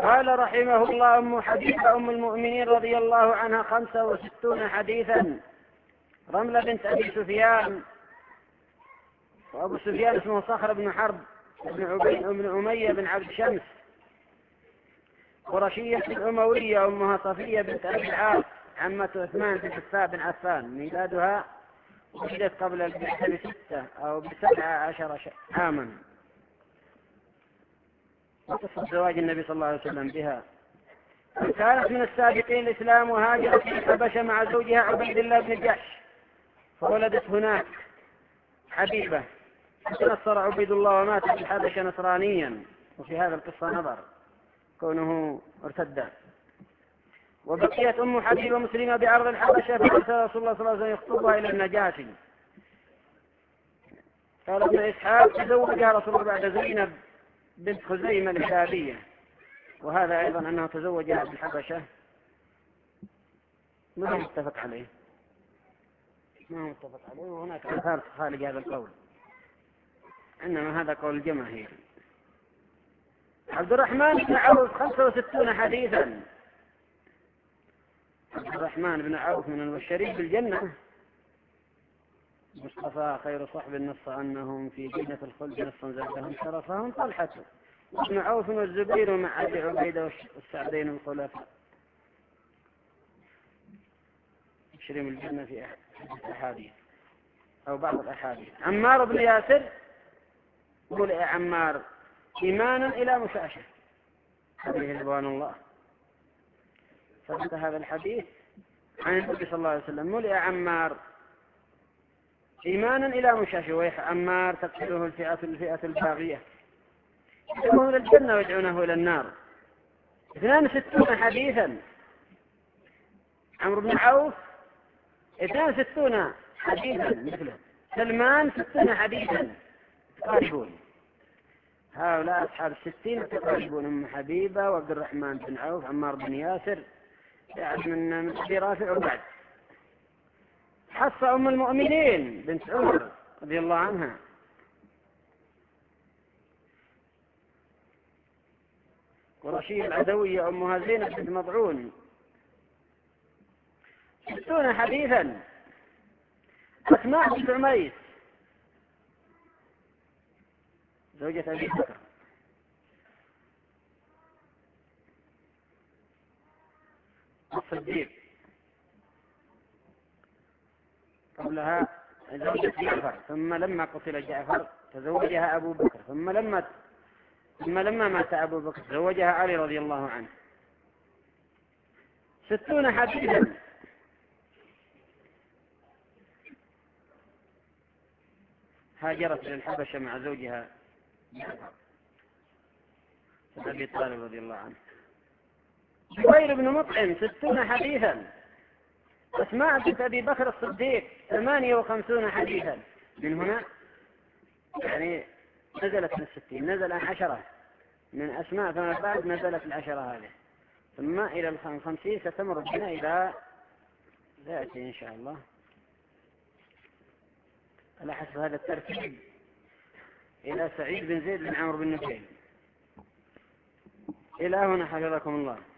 قال رحمه الله: أم حبيبة أم المؤمنين رضي الله عنها 65 حديثا. رملة بنت أبي سفيان، وأبو سفيان اسمه صخر بن حرب بن عبيد بن أمية بن عبد شمس، قرشية الأموية، أمها صفية بنت أبي العاص عمة عثمان بن عفان. ميلادها ولدت قبل البعثة ب6 أو ب17 عاما، وقصة زواج النبي صلى الله عليه وسلم بها. كانت من السابقين الإسلام، وهاجرت إلى الحبشة مع زوجها عبيد الله بن جحش، فولدت هناك حبيبة. تنصر عبيد الله ومات في الحبشة نصرانيا، وفي هذا القصة نظر كونه ارتد. وبقيت أم حبيبة مسلمة بأرض الحبشة، فأرسل رسول الله صلى الله عليه وسلم يخطبها إلى النجاشي. قال ابن إسحاق: تزوجها رسول الله بعد زينب بنت خزيمة الحلابية، وهذا أيضا أنه تزوجها بالحبشة ما هو متفق عليه، وهناك آثار تخالف هذا القول، إنما هذا قول الجماهير. عبد الرحمن بن عوف 65 حديثا. عبد الرحمن بن عوف من المبشرين بالجنة، مصطفى خير صحب نص أنهم في جنة الخلد نصا زادهم شرفهم طلحة وابن عوف والزبير مع أبي عبيدة والسعدين الخلفاء، مبشرين بالجنة في أحاديث أو بعض الأحاديث. عمار بن ياسر، قول يا عمار إيمانا إلى مشاشة، عليه رضوان الله. ثبت هذا الحديث عن النبي صلى الله عليه وسلم: ملئ عمار إيمانا إلى مشاشة، ويح عمار تقتله الفئة الباغية، يدعونه إلى الجنة ويدعونه إلى النار. 62 حديثا. عمرو بن عوف 62 حديثا مثله. سلمان 60 حديثا، تقاربون. هؤلاء أصحاب 60 تقاربون: أم حبيبة وعبد الرحمن بن عوف، عمار بن ياسر، يعني من أبي رافع وبعد. حصة أم المؤمنين بنت عمر رضي الله عنها، قرشية العدوية، أمها زينب بنت مضعون، 60 حديثا. أسماء بنت عميس زوجة أبي بكر، الصديق، قبلها زوجة جعفر، ثم لما قتل جعفر تزوجها أبو بكر، ثم لما مات أبو بكر تزوجها علي رضي الله عنه. 60 حديثا. هاجرت إلى الحبشة مع زوجها أبي طالب رضي الله عنه. جبير بن مطعم 60 حديثا. أسماء بنت أبي بكر الصديق 58 حديثا. من هنا يعني نزلت من 60، نزل 10 من أسماء، ثم بعد نزلت 10 هذه، ثم إلى 50 ستمر بنا إلى ذاتي إن شاء الله على حسب هذا الترتيب إلى سعيد بن زيد بن عمرو بن نفيل. إلى هنا حفظكم الله.